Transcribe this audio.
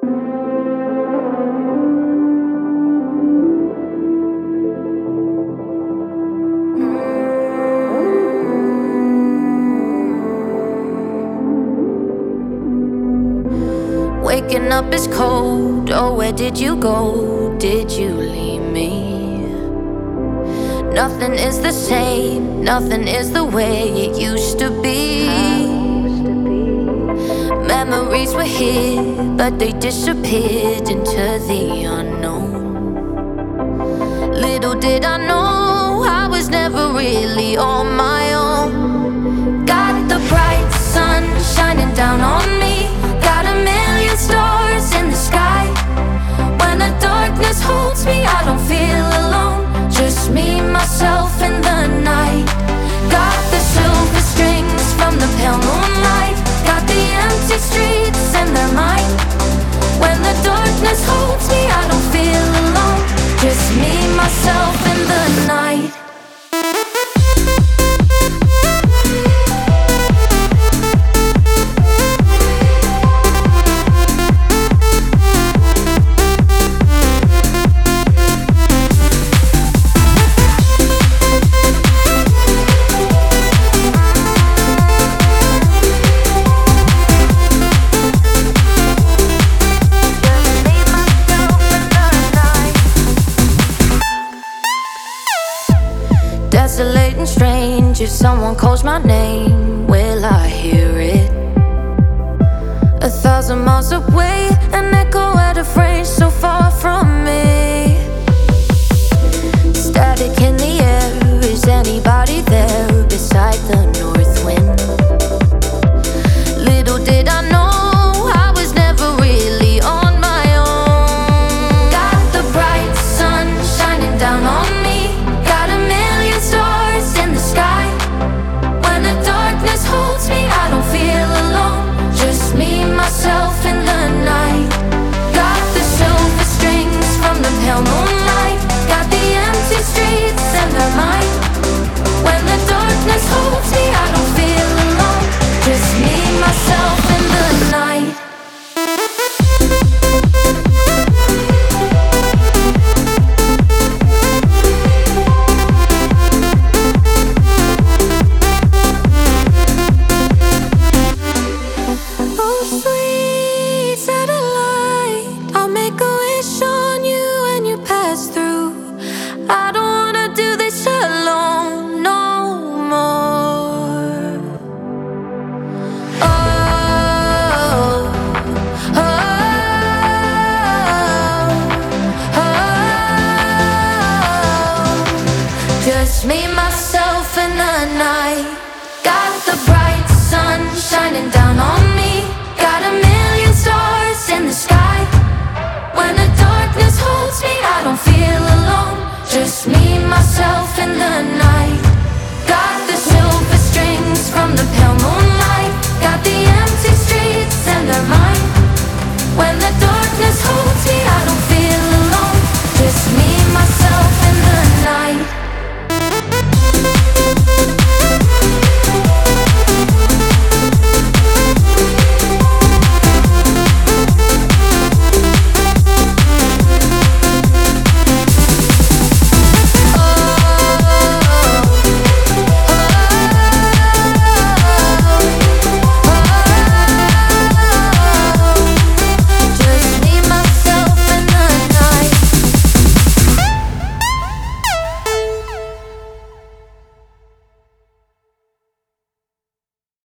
Waking up is cold, oh where did you go? Did you leave me? Nothing is the same, nothing is the way it used to be. Memories were here, but they disappeared into the unknown. Little did I know, I was never really on my own. Got the bright sun shining down on me, got a million stars in the sky. When the darkness holds me, I don't feel alone, just me, myself, and the night. Got the silver strings from the pale moonlight, got the empty streets and they're mine. When the darkness holds me, I don't feel alone, just me, myself, and the night. Desolate and strange, if someone calls my name, will I hear it? 1,000 miles away, an echo out of range, so far from me. Static in the air, is anybody there beside the north wind? Little did I know, I was never really on my own. Got the bright sun shining down on me, got a million stars in the sky. When the darkness holds me, I don't feel alone, just me, myself, and the night. Got the silver strings from the pale moonlight, got the empty streets and they're mine. When the darkness holds me, I don't feel alone, just me, myself, and the night. Oh, sweet satellite, I'll make a wish on you when you pass through. I don't wanna do this alone no more. Oh, oh, oh. Just me, myself, and the night. Got the bright sun shining down